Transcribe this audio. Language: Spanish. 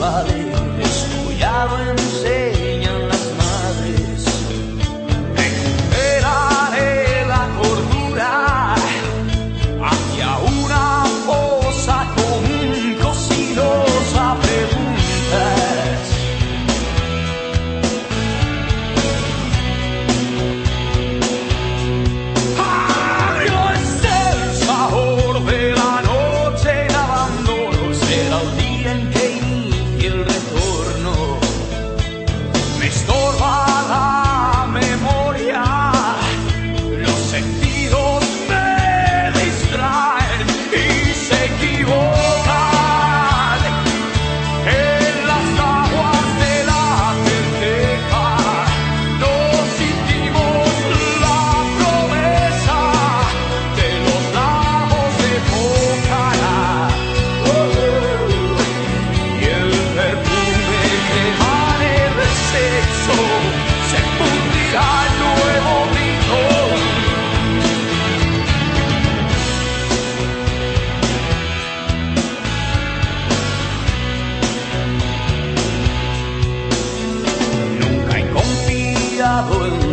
vale, esto ya lo enseñan las madres. Recuperaré la cordura hacia una fosa común, cocinosa preguntas. Agrio es el sabor de la noche, el abandono será el día en que inicie el retorno. Me estorba la memoria, los sentidos me distraen y se equivocan. En las aguas de la certeza nos hicimos la promesa de los lagos de Pocará. Y el perfume que emane del sexo se fundirá en nuevo grito. Nunca he confiado en